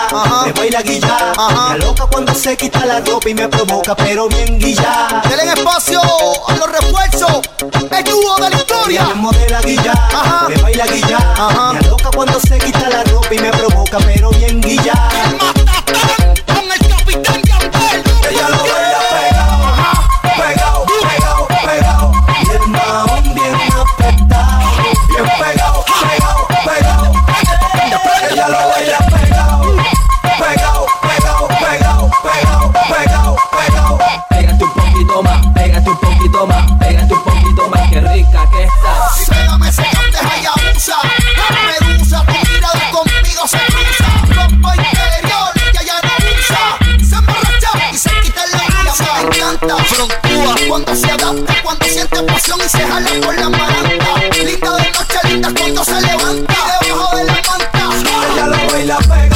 me baila guilla. Me aloca cuando se quita la ropa y me provoca, pero bien guilla. Denle espacio a los refuerzos, el dúo de la historia. Ella me modela guilla, me baila guilla. Me aloca cuando se quita la ropa y me provoca, pero bien guilla. Con el capitán Gamper. Ella lo baila pegado, pegado, pegado, pegado. Y el maón bien apretado, bien pegado, pegado, pegado. Ella lo baila pegado, pegado, pegado, pegado, pegado, pegado, pegado. Pégate un poquito más, pégate un poquito más, pégate un poquito más, qué rica que estás. Pégame ese cante Hayabusa, la medusa, tu mirada conmigo se cruza. Ropa interior, ya no usa. Se emborracha y se quita la blusa. Me encanta, frontúa cuando se adapta, cuando siente pasión y se jala por la maranta. Linda de noche, linda cuando se levanta, debajo de la manta. Ella lo baila pegado.